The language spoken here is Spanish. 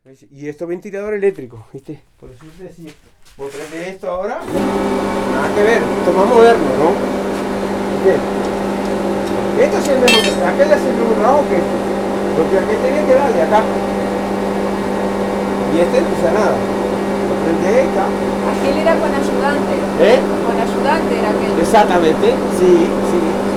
Y esto ventilador eléctrico, ¿viste? Por eso te decía, vos prendés esto ahora, nada que ver, esto es más moderno, ¿no? ¿Viste? Esto sí es mejor, aquel hace el mismo trabajo que este. Lo que aquel tenía que darle acá. Y este no usa nada. Lo prendés y está. Aquel era con ayudante. ¿Eh? Con ayudante era aquel. Exactamente, sí, sí.